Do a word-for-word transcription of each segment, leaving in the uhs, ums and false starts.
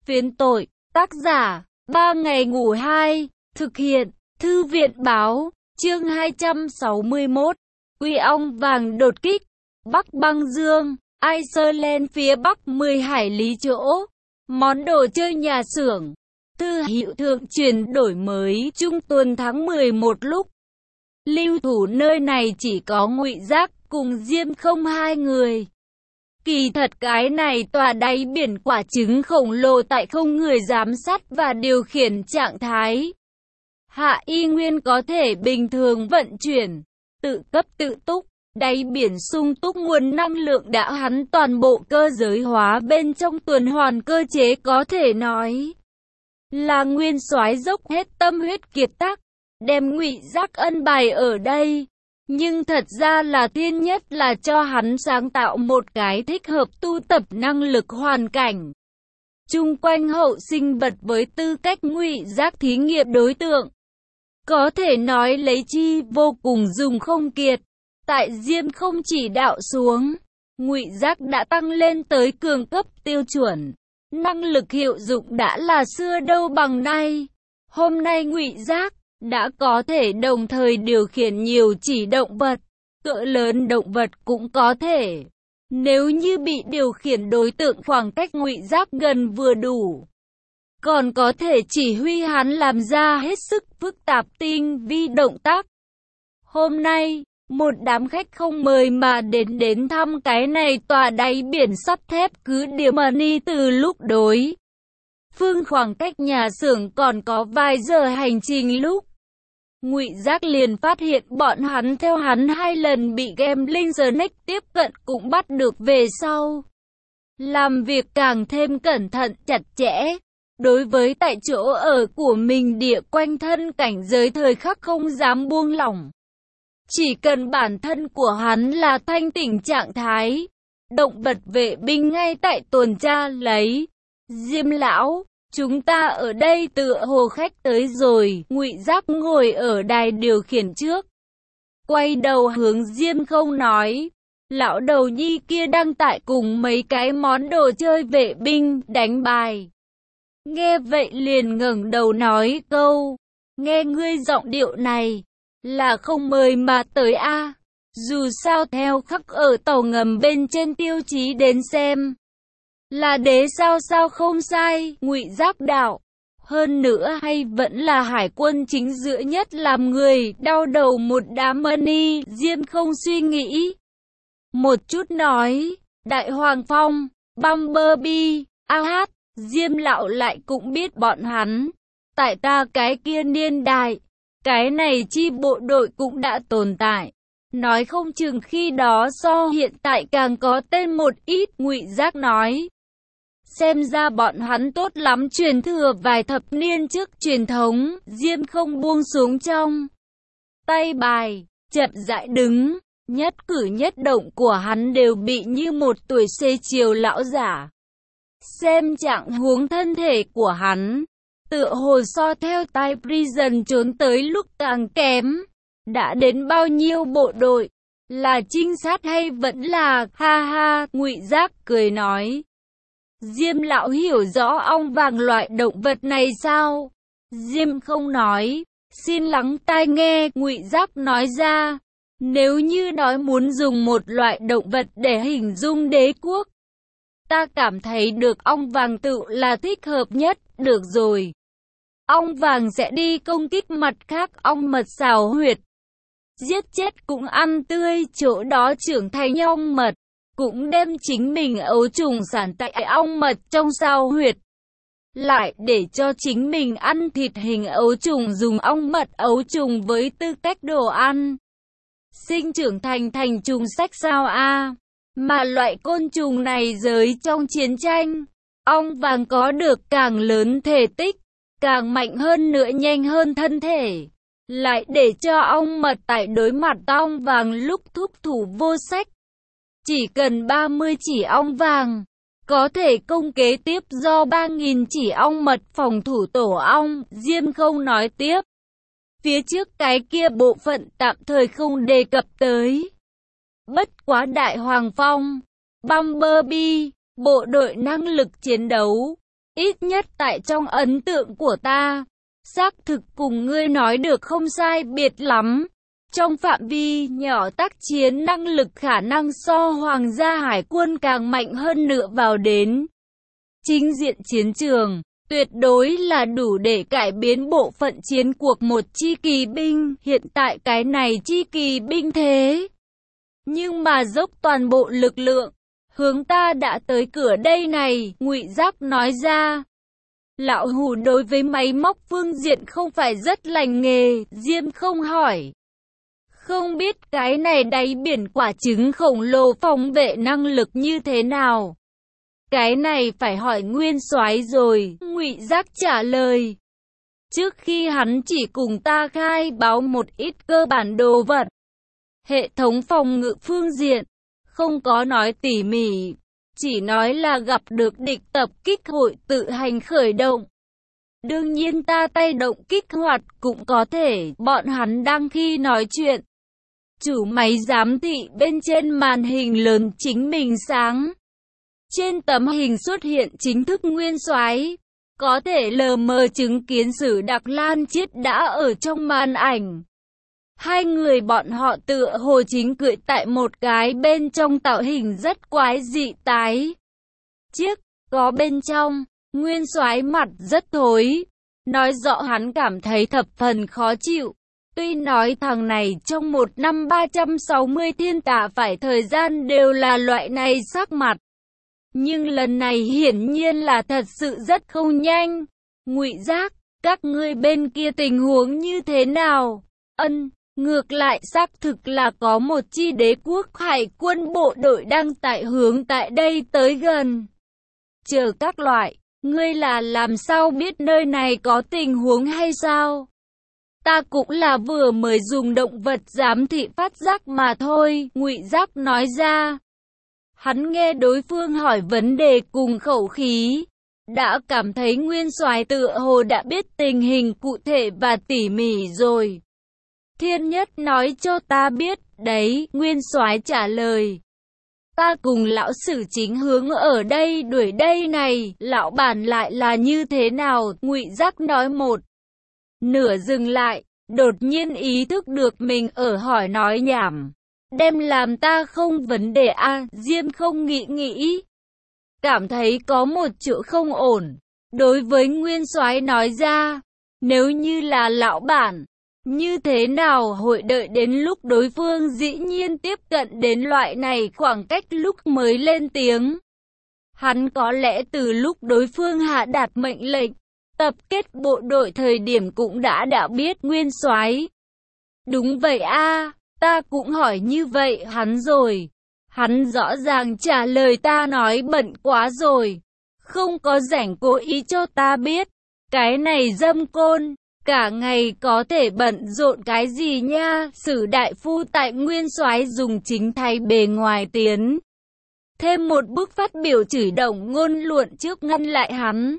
Phiến tội, tác giả, ba ngày ngủ hai, thực hiện, thư viện báo, chương hai trăm sáu mươi mốt, Quy ong vàng đột kích, Bắc băng dương, Iceland phía bắc mười hải lý chỗ, món đồ chơi nhà xưởng, thư hiệu thượng truyền đổi mới trung tuần tháng mười một lúc. Lưu thủ nơi này chỉ có Ngụy Giác cùng Diêm Không hai người. Kỳ thật cái này tòa đáy biển quả trứng khổng lồ tại không người giám sát và điều khiển trạng thái hạ y nguyên có thể bình thường vận chuyển, tự cấp tự túc, đáy biển sung túc nguồn năng lượng đã hắn toàn bộ cơ giới hóa bên trong tuần hoàn cơ chế, có thể nói là nguyên soái dốc hết tâm huyết kiệt tác, đem Ngụy Giác ân bài ở đây. Nhưng thật ra là thiên nhất là cho hắn sáng tạo một cái thích hợp tu tập năng lực hoàn cảnh chung quanh hậu sinh vật với tư cách Ngụy Giác thí nghiệm đối tượng. Có thể nói lấy chi vô cùng dùng không kiệt. Tại Diêm Không chỉ đạo xuống, Ngụy Giác đã tăng lên tới cường cấp tiêu chuẩn. Năng lực hiệu dụng đã là xưa đâu bằng nay. Hôm nay Ngụy Giác đã có thể đồng thời điều khiển nhiều chỉ động vật, cỡ lớn động vật cũng có thể. Nếu như bị điều khiển đối tượng khoảng cách Ngụy Giác gần vừa đủ, còn có thể chỉ huy hắn làm ra hết sức phức tạp tinh vi động tác. Hôm nay, một đám khách không mời mà đến đến thăm cái này tòa đáy biển sắt thép cứ điểm Mani từ lúc đối phương khoảng cách nhà xưởng còn có vài giờ hành trình lúc Ngụy Giác liền phát hiện bọn hắn theo hắn hai lần bị Gambling Snake tiếp cận cũng bắt được về sau. Làm việc càng thêm cẩn thận chặt chẽ. Đối với tại chỗ ở của mình địa quanh thân cảnh giới thời khắc không dám buông lỏng. Chỉ cần bản thân của hắn là thanh tỉnh trạng thái, động vật vệ binh ngay tại tuần tra lấy. Diêm lão, chúng ta ở đây tựa hồ khách tới rồi. Ngụy Giác ngồi ở đài điều khiển trước, quay đầu hướng Diêm Không nói, lão đầu nhi kia đang tại cùng mấy cái món đồ chơi vệ binh đánh bài. Nghe vậy liền ngẩng đầu nói câu, nghe ngươi giọng điệu này, là không mời mà tới a? À? Dù sao theo khắc ở tàu ngầm bên trên tiêu chí đến xem, là đế sao sao không sai. Ngụy Giác đạo, hơn nữa hay vẫn là hải quân chính giữa nhất làm người đau đầu một đám money. Diêm Không suy nghĩ một chút nói, Đại Hoàng Phong, Bumblebee, a hát. Diêm lão lại cũng biết bọn hắn. Tại ta cái kia niên đại, cái này chi bộ đội cũng đã tồn tại. Nói không chừng khi đó so hiện tại càng có tên một ít. Ngụy Giác nói, xem ra bọn hắn tốt lắm truyền thừa vài thập niên trước truyền thống. Diêm Không buông xuống trong tay bài, chậm rãi đứng. Nhất cử nhất động của hắn đều bị như một tuổi xế chiều lão giả. Xem trạng huống thân thể của hắn, tựa hồ so theo tai prison trốn tới lúc càng kém. Đã đến bao nhiêu bộ đội, là trinh sát hay vẫn là, ha ha. Ngụy Giác cười nói, Diêm lão hiểu rõ ong vàng loại động vật này sao? Diêm Không nói, xin lắng tai nghe. Ngụy Giác nói ra, nếu như nói muốn dùng một loại động vật để hình dung đế quốc, ta cảm thấy được ong vàng tự là thích hợp nhất. Được rồi, ong vàng sẽ đi công kích mặt khác ong mật xào huyệt, giết chết cũng ăn tươi chỗ đó trưởng thành ong mật, cũng đem chính mình ấu trùng sản tại ong mật trong xào huyệt, lại để cho chính mình ăn thịt hình ấu trùng, dùng ong mật ấu trùng với tư cách đồ ăn, sinh trưởng thành thành trùng sách sao a. À? Mà loại côn trùng này giới trong chiến tranh, ong vàng có được càng lớn thể tích, càng mạnh hơn nữa, nhanh hơn thân thể, lại để cho ong mật tại đối mặt ong vàng lúc thúc thủ vô sách. Chỉ cần ba mươi chỉ ong vàng, có thể công kế tiếp do ba nghìn chỉ ong mật phòng thủ tổ ong. Diêm Không nói tiếp, phía trước cái kia bộ phận tạm thời không đề cập tới. Bất quá Đại Hoàng Phong, Bumblebee, bộ đội năng lực chiến đấu, Ít nhất tại trong ấn tượng của ta, xác thực cùng ngươi nói được không sai biệt lắm. Trong phạm vi nhỏ tác chiến năng lực khả năng so Hoàng gia Hải quân càng mạnh hơn nữa vào đến chính diện chiến trường, tuyệt đối là đủ để cải biến bộ phận chiến cuộc một chi kỳ binh. Hiện tại cái này chi kỳ binh thế nhưng mà dốc toàn bộ lực lượng, hướng ta đã tới cửa đây này, Ngụy Giác nói ra. Lão Hủ đối với máy móc phương diện không phải rất lành nghề, Diêm Không hỏi. Không biết cái này đáy biển quả trứng khổng lồ phòng vệ năng lực như thế nào? Cái này phải hỏi Nguyên Soái rồi, Ngụy Giác trả lời. Trước khi hắn chỉ cùng ta khai báo một ít cơ bản đồ vật. Hệ thống phòng ngự phương diện, không có nói tỉ mỉ, chỉ nói là gặp được địch tập kích hội tự hành khởi động. Đương nhiên ta tay động kích hoạt cũng có thể, bọn hắn đang khi nói chuyện. Chủ máy giám thị bên trên màn hình lớn chính mình sáng. Trên tấm hình xuất hiện chính thức Nguyên Soái, có thể lờ mờ chứng kiến Sử Đặc Lan Chiết đã ở trong màn ảnh. Hai người bọn họ tựa hồ chính cưỡi tại một cái bên trong tạo hình rất quái dị tái chiếc, có bên trong, Nguyên Soái mặt rất thối, nói rõ hắn cảm thấy thập phần khó chịu. Tuy nói thằng này trong một năm ba trăm sáu mươi thiên tả phải thời gian đều là loại này sắc mặt. Nhưng lần này hiển nhiên là thật sự rất không nhanh. Ngụy Giác, các ngươi bên kia tình huống như thế nào? Ân, ngược lại xác thực là có một chi đế quốc hải quân bộ đội đang tại hướng tại đây tới gần. Chờ các loại, ngươi là làm sao biết nơi này có tình huống hay sao? Ta cũng là vừa mới dùng động vật giám thị phát giác mà thôi, Ngụy Giác nói ra. Hắn nghe đối phương hỏi vấn đề cùng khẩu khí, đã cảm thấy Nguyên Soái tựa hồ đã biết tình hình cụ thể và tỉ mỉ rồi. Thiên Nhất nói cho ta biết, đấy, Nguyên Soái trả lời. Ta cùng lão sử chính hướng ở đây đuổi đây này, lão bản lại là như thế nào, Ngụy Giác nói một. Nửa dừng lại, đột nhiên ý thức được mình ở hỏi nói nhảm. Đem làm ta không vấn đề a à, Diêm Không nghĩ nghĩ. Cảm thấy có một chỗ không ổn. Đối với Nguyên Soái nói ra, nếu như là lão bản, như thế nào hội đợi đến lúc đối phương dĩ nhiên tiếp cận đến loại này khoảng cách lúc mới lên tiếng. Hắn có lẽ từ lúc đối phương hạ đạt mệnh lệnh, tập kết bộ đội thời điểm cũng đã đã biết Nguyên Soái. Đúng vậy a à, ta cũng hỏi như vậy hắn rồi. Hắn rõ ràng trả lời ta nói bận quá rồi. Không có rảnh cố ý cho ta biết. Cái này dâm côn. Cả ngày có thể bận rộn cái gì nha. Sử đại phu tại Nguyên Soái dùng chính thay bề ngoài tiến. Thêm một bức phát biểu chửi động ngôn luận trước ngăn lại hắn.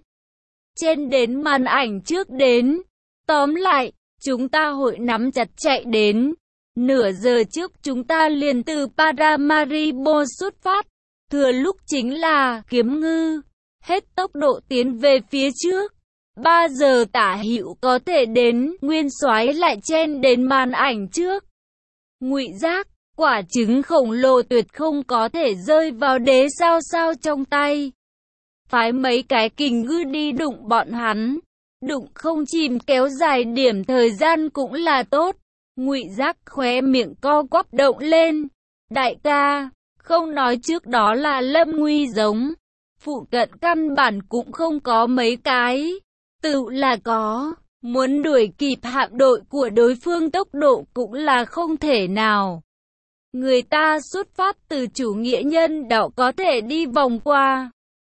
Trên đến màn ảnh trước đến. Tóm lại, chúng ta hội nắm chặt chạy đến. Nửa giờ trước chúng ta liền từ Paramaribo xuất phát. Thừa lúc chính là Kiếm Ngư. Hết tốc độ tiến về phía trước. Ba giờ tả hữu có thể đến. Nguyên Soái lại chen đến màn ảnh trước. Ngụy Giác, quả trứng khổng lồ tuyệt không có thể rơi vào đế sao sao trong tay. Phái mấy cái kình ngư đi đụng bọn hắn. Đụng không chìm kéo dài điểm thời gian cũng là tốt. Ngụy Giác khóe miệng co quắp động lên. Đại ca, không nói trước đó là lâm nguy giống. Phụ cận căn bản cũng không có mấy cái. Tự là có. Muốn đuổi kịp hạm đội của đối phương tốc độ cũng là không thể nào. Người ta xuất phát từ chủ nghĩa nhân đạo có thể đi vòng qua.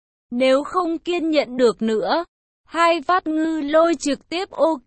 Nếu không kiên nhẫn được nữa, hai phát ngư lôi trực tiếp ok.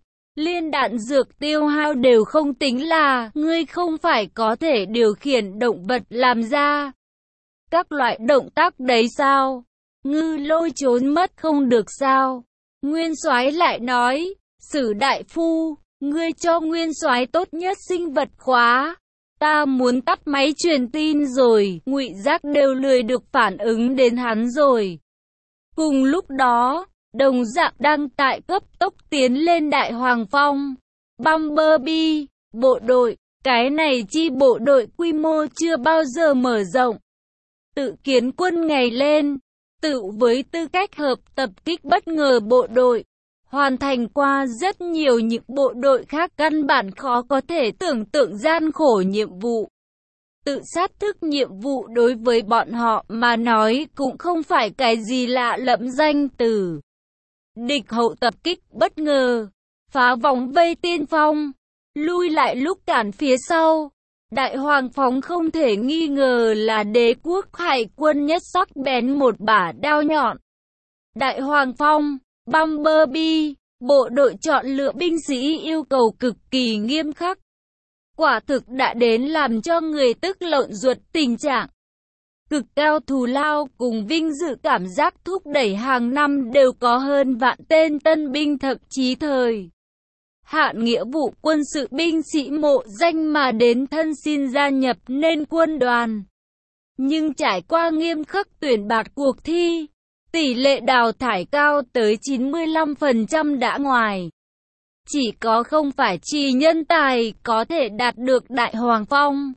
Liên đạn dược tiêu hao đều không tính là, ngươi không phải có thể điều khiển động vật làm ra các loại động tác đấy sao? Ngư lôi trốn mất không được sao? Nguyên Soái lại nói, Sử đại phu, ngươi cho Nguyên Soái tốt nhất sinh vật khóa. Ta muốn tắt máy truyền tin rồi, Ngụy Giác đều lười được phản ứng đến hắn rồi. Cùng lúc đó, đồng dạng đang tại cấp tốc tiến lên Đại Hoàng Phong, Bumblebee, bộ đội, cái này chi bộ đội quy mô chưa bao giờ mở rộng. Tự kiến quân ngày lên, tự với tư cách hợp tập kích bất ngờ bộ đội, hoàn thành qua rất nhiều những bộ đội khác căn bản khó có thể tưởng tượng gian khổ nhiệm vụ. Tự sát thức nhiệm vụ đối với bọn họ mà nói cũng không phải cái gì lạ lẫm danh từ. Địch hậu tập kích bất ngờ, phá vòng vây tiên phong, lui lại lúc cản phía sau. Đại Hoàng Phong không thể nghi ngờ là đế quốc hải quân nhất sắc bén một bả đao nhọn. Đại Hoàng Phong, Bumblebee, bộ đội chọn lựa binh sĩ yêu cầu cực kỳ nghiêm khắc. Quả thực đã đến làm cho người tức lộn ruột tình trạng. Cực cao thù lao cùng vinh dự cảm giác thúc đẩy hàng năm đều có hơn vạn tên tân binh thậm chí thời hạn nghĩa vụ quân sự binh sĩ mộ danh mà đến thân xin gia nhập nên quân đoàn. Nhưng trải qua nghiêm khắc tuyển bạt cuộc thi, tỷ lệ đào thải cao tới chín mươi lăm phần trăm đã ngoài. Chỉ có không phải chỉ nhân tài có thể đạt được Đại Hoàng Phong.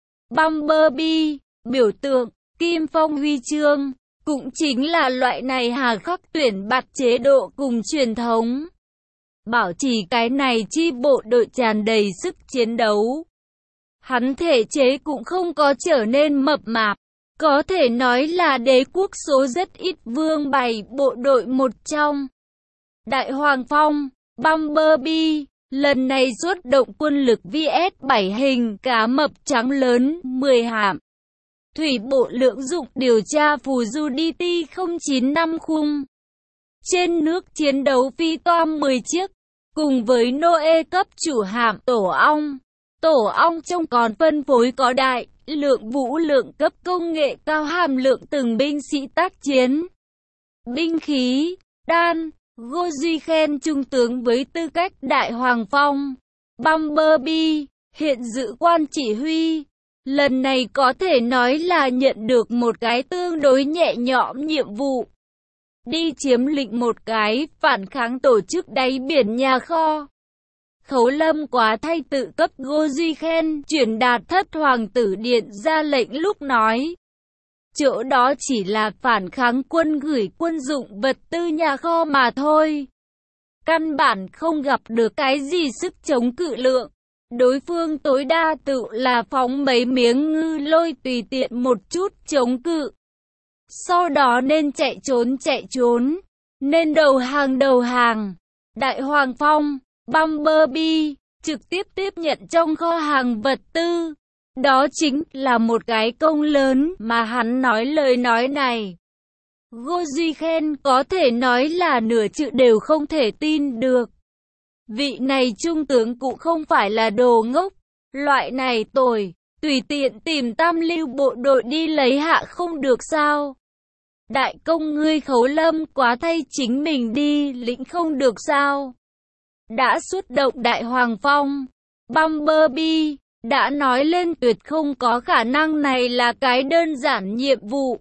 Bumblebee, biểu tượng, Kim Phong huy chương, cũng chính là loại này hà khắc tuyển bạt chế độ cùng truyền thống. Bảo trì cái này chi bộ đội tràn đầy sức chiến đấu. Hắn thể chế cũng không có trở nên mập mạp. Có thể nói là đế quốc số rất ít vương bày bộ đội một trong. Đại Hoàng Phong, Bumblebee, lần này xuất động quân lực vê ét bảy hình cá mập trắng lớn, mười hạm. Thủy bộ lượng dụng điều tra phù du đê tê không chín năm khung. Trên nước chiến đấu phi toam mười chiếc, cùng với Noe cấp chủ hạm Tổ ong. Tổ ong trong còn phân phối có đại lượng vũ lượng cấp công nghệ cao hàm lượng từng binh sĩ tác chiến. Binh khí, đan, Goji khen trung tướng với tư cách Đại Hoàng Phong. Bumblebee, hiện dự quan chỉ huy. Lần này có thể nói là nhận được một cái tương đối nhẹ nhõm nhiệm vụ. Đi chiếm lĩnh một cái phản kháng tổ chức đáy biển nhà kho. Khấu Lâm quá thay tự cấp Goji khen truyền đạt thất hoàng tử điện ra lệnh lúc nói. Chỗ đó chỉ là phản kháng quân gửi quân dụng vật tư nhà kho mà thôi. Căn bản không gặp được cái gì sức chống cự lượng. Đối phương tối đa tự là phóng mấy miếng ngư lôi tùy tiện một chút chống cự. Sau đó nên chạy trốn chạy trốn, nên đầu hàng đầu hàng. Đại Hoàng Phong, Bumblebee, trực tiếp tiếp nhận trong kho hàng vật tư. Đó chính là một cái công lớn mà hắn nói lời nói này. Goji khen có thể nói là nửa chữ đều không thể tin được. Vị này trung tướng cũng không phải là đồ ngốc. Loại này tồi, tùy tiện tìm tam lưu bộ đội đi lấy hạ không được sao. Đại công ngươi Khấu Lâm quá thay chính mình đi lĩnh không được sao. Đã xuất động Đại Hoàng Phong, Bumblebee, đã nói lên tuyệt không có khả năng này là cái đơn giản nhiệm vụ.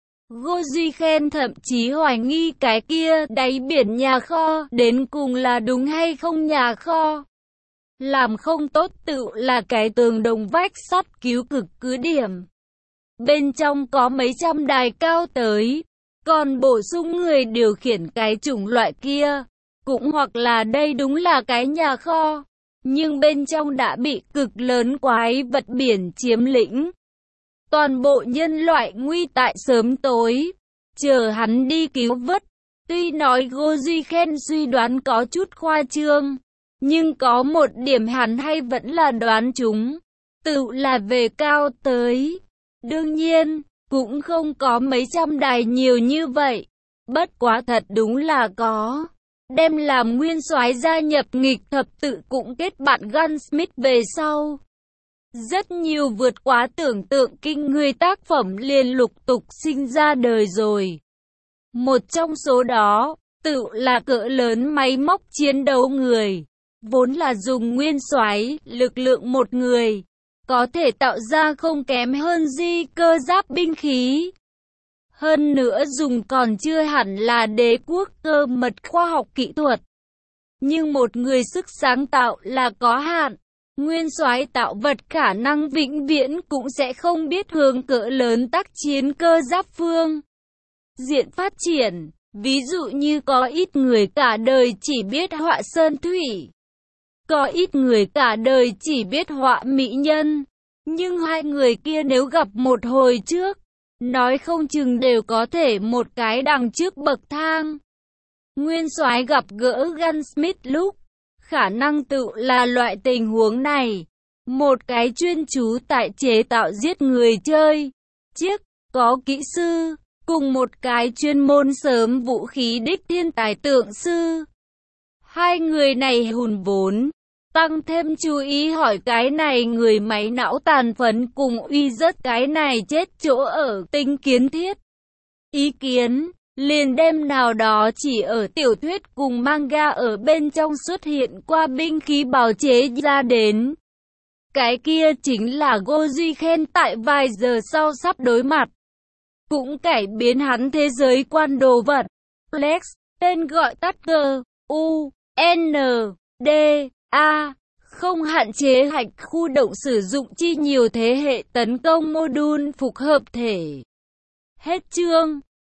Goji khen thậm chí hoài nghi cái kia đáy biển nhà kho đến cùng là đúng hay không nhà kho. Làm không tốt tự là cái tường đồng vách sắt cứu cực cứ điểm. Bên trong có mấy trăm đài cao tới, còn bổ sung người điều khiển cái chủng loại kia. Cũng hoặc là đây đúng là cái nhà kho, nhưng bên trong đã bị cực lớn quái vật biển chiếm lĩnh. Toàn bộ nhân loại nguy tại sớm tối, chờ hắn đi cứu vớt. Tuy nói Goji khen suy đoán có chút khoa trương, nhưng có một điểm hắn hay vẫn là đoán chúng, tự là về cao tới. Đương nhiên, cũng không có mấy trăm đài nhiều như vậy, bất quá thật đúng là có. Đem làm nguyên soái gia nhập nghịch thập tự cũng kết bạn Gunsmith về sau. Rất nhiều vượt quá tưởng tượng kinh người tác phẩm liền lục tục sinh ra đời rồi. Một trong số đó, tự là cỡ lớn máy móc chiến đấu người. Vốn là dùng nguyên soái lực lượng một người, có thể tạo ra không kém hơn di cơ giáp binh khí. Hơn nữa dùng còn chưa hẳn là đế quốc cơ mật khoa học kỹ thuật. Nhưng một người sức sáng tạo là có hạn. Nguyên soái tạo vật khả năng vĩnh viễn cũng sẽ không biết hướng cỡ lớn tác chiến cơ giáp phương diện phát triển. Ví dụ như có ít người cả đời chỉ biết họa sơn thủy. Có ít người cả đời chỉ biết họa mỹ nhân. Nhưng hai người kia nếu gặp một hồi trước, nói không chừng đều có thể một cái đằng trước bậc thang. Nguyên soái gặp gỡ Gunsmith lúc, khả năng tự là loại tình huống này. Một cái chuyên chú tại chế tạo giết người chơi, chiếc, có kỹ sư, cùng một cái chuyên môn sớm vũ khí đích thiên tài tượng sư. Hai người này hùn vốn, tăng thêm chú ý hỏi cái này người máy não tàn phấn cùng uy rất cái này chết chỗ ở tinh kiến thiết. Ý kiến, liền đem nào đó chỉ ở tiểu thuyết cùng manga ở bên trong xuất hiện qua binh khí bào chế ra đến. Cái kia chính là Goji khen tại vài giờ sau sắp đối mặt. Cũng cải biến hắn thế giới quan đồ vật. Plex, tên gọi tắt G, U, N, D, A, không hạn chế hạch khu động sử dụng chi nhiều thế hệ tấn công mô đun phục hợp thể. Hết chương.